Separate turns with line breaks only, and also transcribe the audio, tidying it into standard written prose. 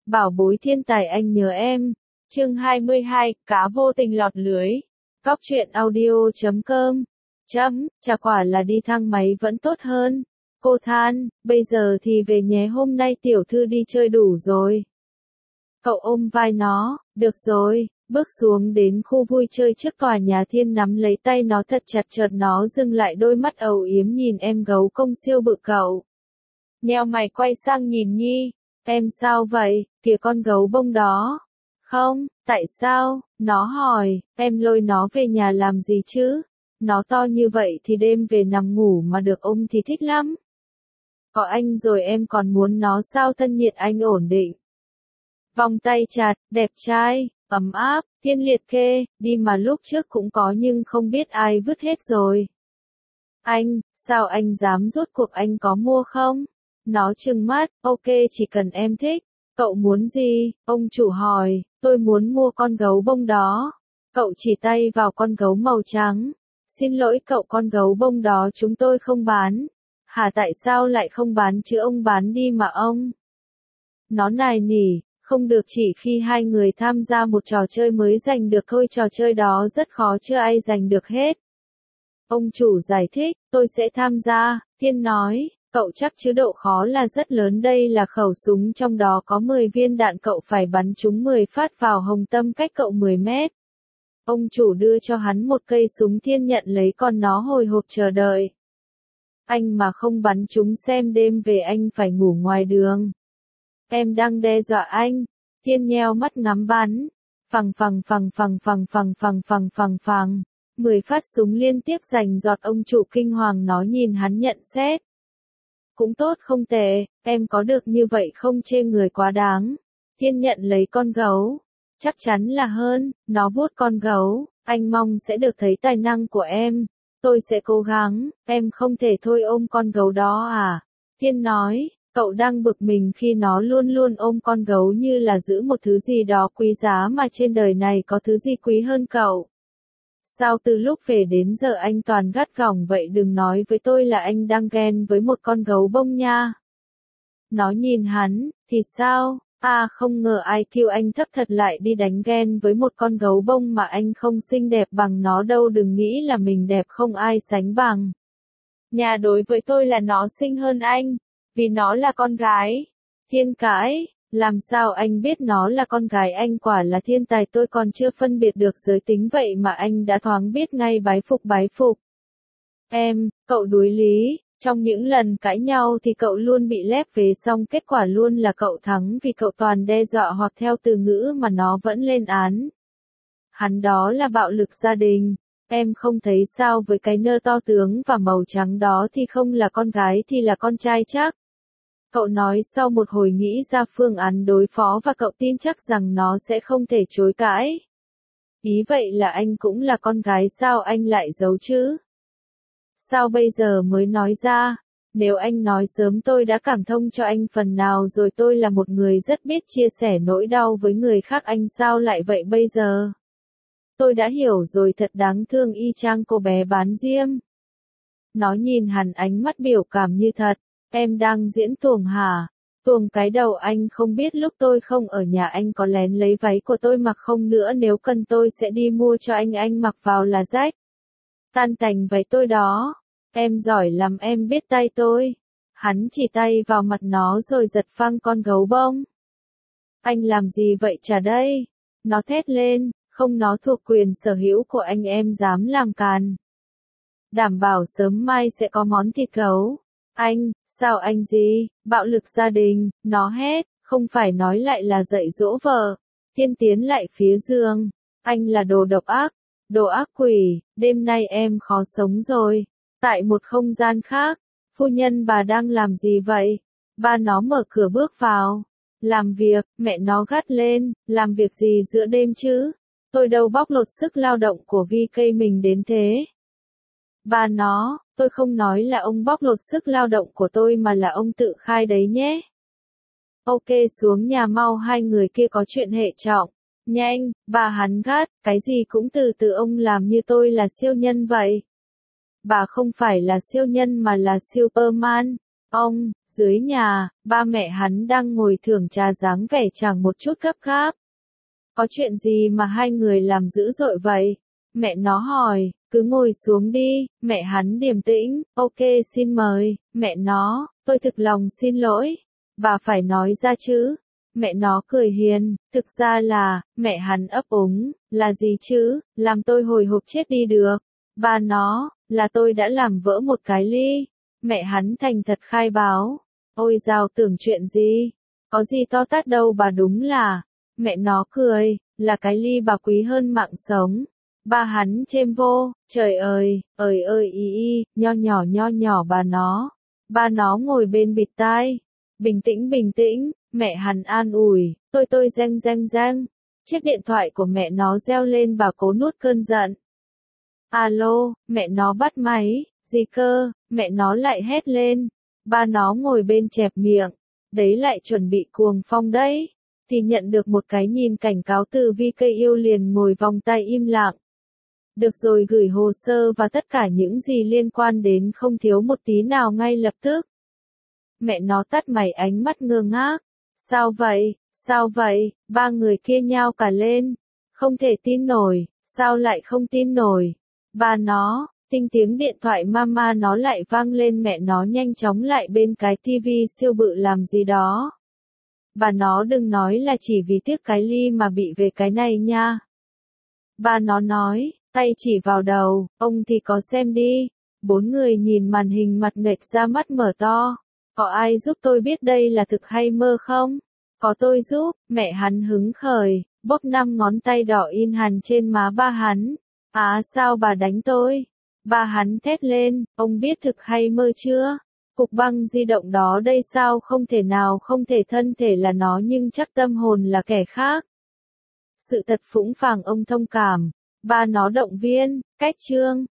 Bảo bối thiên tài anh nhớ em. Chương 22, cá vô tình lọt lưới. Cóc truyện audio.com. Chả quả là đi thang máy vẫn tốt hơn. Cô than, bây giờ thì về nhé, hôm nay tiểu thư đi chơi đủ rồi. Cậu ôm vai nó, được rồi, bước xuống đến khu vui chơi trước tòa nhà Thiên, nắm lấy tay nó thật chặt, chợt nó dừng lại, đôi mắt âu yếm nhìn em gấu công siêu bự cậu. Nheo mày quay sang nhìn Nhi, em sao vậy, kìa con gấu bông đó. Không, tại sao, nó hỏi, em lôi nó về nhà làm gì chứ? Nó to như vậy thì đêm về nằm ngủ mà được ôm thì thích lắm. Có anh rồi em còn muốn nó sao, thân nhiệt anh ổn định. Vòng tay chặt, đẹp trai, ấm áp, Thiên liệt kê, đi mà lúc trước cũng có nhưng không biết ai vứt hết rồi. Anh, sao anh dám, rốt cuộc anh có mua không? Nó trừng mắt, ok chỉ cần em thích. Cậu muốn gì? Ông chủ hỏi, tôi muốn mua con gấu bông đó. Cậu chỉ tay vào con gấu màu trắng. Xin lỗi cậu, con gấu bông đó chúng tôi không bán. Hả, tại sao lại không bán chứ, ông bán đi mà ông. Nó nài nỉ, không được, chỉ khi hai người tham gia một trò chơi mới giành được thôi, trò chơi đó rất khó, chưa ai giành được hết. Ông chủ giải thích, tôi sẽ tham gia, Thiên nói, cậu chắc chứ, độ khó là rất lớn, đây là khẩu súng, trong đó có 10 viên đạn, cậu phải bắn chúng 10 phát vào hồng tâm cách cậu 10 mét. Ông chủ đưa cho hắn một cây súng, Thiên nhận lấy, còn nó hồi hộp chờ đợi. Anh mà không bắn chúng xem đêm về anh phải ngủ ngoài đường. Em đang đe dọa anh. Thiên nheo mắt ngắm bắn. Phằng phằng phằng phằng phằng phằng phằng phằng phằng phằng. 10 phát súng liên tiếp giành giọt, ông chủ kinh hoàng, nó nhìn hắn nhận xét. Cũng tốt, không tệ, em có được như vậy không chê người quá đáng. Thiên nhận lấy con gấu. Chắc chắn là hơn, nó vuốt con gấu, anh mong sẽ được thấy tài năng của em. Tôi sẽ cố gắng, em không thể thôi ôm con gấu đó à? Thiên nói, cậu đang bực mình khi nó luôn luôn ôm con gấu như là giữ một thứ gì đó quý giá, mà trên đời này có thứ gì quý hơn cậu? Sao từ lúc về đến giờ anh toàn gắt gỏng vậy, đừng nói với tôi là anh đang ghen với một con gấu bông nha. Nó nhìn hắn, thì sao? À, không ngờ IQ anh thấp thật, lại đi đánh ghen với một con gấu bông mà anh không xinh đẹp bằng nó đâu, đừng nghĩ là mình đẹp không ai sánh bằng. Nhà đối với tôi là nó xinh hơn anh, vì nó là con gái. Thiên cãi, làm sao anh biết nó là con gái, anh quả là thiên tài, tôi còn chưa phân biệt được giới tính vậy mà anh đã thoáng biết ngay, bái phục bái phục. Cậu đuối lý. Trong những lần cãi nhau thì cậu luôn bị lép vế, xong kết quả luôn là cậu thắng, vì cậu toàn đe dọa hoặc theo từ ngữ mà nó vẫn lên án. Hắn đó là bạo lực gia đình. Em không thấy sao, với cái nơ to tướng và màu trắng đó thì không là con gái thì là con trai chắc. Cậu nói sau một hồi nghĩ ra phương án đối phó, và cậu tin chắc rằng nó sẽ không thể chối cãi. Ý vậy là anh cũng là con gái sao, anh lại giấu chứ? Sao bây giờ mới nói ra? Nếu anh nói sớm tôi đã cảm thông cho anh phần nào rồi, tôi là một người rất biết chia sẻ nỗi đau với người khác, anh sao lại vậy bây giờ? Tôi đã hiểu rồi, thật đáng thương, y chang cô bé bán diêm. Nó nhìn hắn, ánh mắt biểu cảm như thật. Em đang diễn tuồng hả? Tuồng cái đầu, anh không biết lúc tôi không ở nhà anh có lén lấy váy của tôi mặc không nữa, nếu cần tôi sẽ đi mua cho anh mặc vào là rách. Tan tành váy tôi đó. Em giỏi lắm, em biết tay tôi. Hắn chỉ tay vào mặt nó rồi giật phăng con gấu bông. Anh làm gì vậy trả đây? Nó thét lên, không, nó thuộc quyền sở hữu của anh, em dám làm càn. Đảm bảo sớm mai sẽ có món thịt gấu. Anh, sao anh gì? Bạo lực gia đình, nó hét, không phải nói lại là dạy dỗ vợ. Thiên tiến lại phía giường. Anh là đồ độc ác. Đồ ác quỷ, đêm nay em khó sống rồi. Tại một không gian khác, phu nhân bà đang làm gì vậy? Ba nó mở cửa bước vào. Làm việc, mẹ nó gắt lên, làm việc gì giữa đêm chứ? Tôi đâu bóc lột sức lao động của VK mình đến thế. Ba nó, tôi không nói là ông bóc lột sức lao động của tôi mà là ông tự khai đấy nhé. Ok, xuống nhà mau, hai người kia có chuyện hệ trọng. Nhanh, bà hắn gắt, cái gì cũng từ từ, ông làm như tôi là siêu nhân vậy. Bà không phải là siêu nhân mà là Superman. Ông, dưới nhà, ba mẹ hắn đang ngồi thưởng trà dáng vẻ chẳng một chút gấp gáp. Có chuyện gì mà hai người làm dữ dội vậy? Mẹ nó hỏi, cứ ngồi xuống đi, mẹ hắn điềm tĩnh, ok xin mời, mẹ nó, tôi thực lòng xin lỗi. Bà phải nói ra chứ. Mẹ nó cười hiền, thực ra là, mẹ hắn ấp úng, là gì chứ, làm tôi hồi hộp chết đi được. Ba nó, là tôi đã làm vỡ một cái ly. Mẹ hắn thành thật khai báo. Ôi dào tưởng chuyện gì? Có gì to tát đâu bà đúng là. Mẹ nó cười, là cái ly bà quý hơn mạng sống. Ba hắn chêm vô, trời ơi, y, nho nhỏ bà nó. Ba nó ngồi bên bịt tai. Bình tĩnh, mẹ hắn an ủi, tôi reng. Chiếc điện thoại của mẹ nó reo lên bà cố nuốt cơn giận. Alo, mẹ nó bắt máy, gì cơ, mẹ nó lại hét lên. Ba nó ngồi bên chẹp miệng, đấy lại chuẩn bị cuồng phong đấy. Thì nhận được một cái nhìn cảnh cáo từ VK yêu liền ngồi vòng tay im lặng. Được rồi gửi hồ sơ và tất cả những gì liên quan đến không thiếu một tí nào ngay lập tức. Mẹ nó tắt máy ánh mắt ngơ ngác. Sao vậy, ba người kia nhao cả lên. Không thể tin nổi, sao lại không tin nổi. Ba nó, tiếng điện thoại mama nó lại vang lên mẹ nó nhanh chóng lại bên cái tivi siêu bự làm gì đó. Bà nó đừng nói là chỉ vì tiếc cái ly mà bị về cái này nha. Ba nó nói, tay chỉ vào đầu, ông thì có xem đi. Bốn người nhìn màn hình mặt nghệch ra mắt mở to. Có ai giúp tôi biết đây là thực hay mơ không? Có tôi giúp, mẹ hắn hứng khởi, bóp 5 ngón tay đỏ in hằn trên má ba hắn. Sao bà đánh tôi? Ba hắn thét lên, ông biết thực hay mơ chưa? Cục băng di động đó đây sao không thể thân thể là nó nhưng chắc tâm hồn là kẻ khác. Sự thật phũ phàng ông thông cảm. Ba nó động viên, cách chương.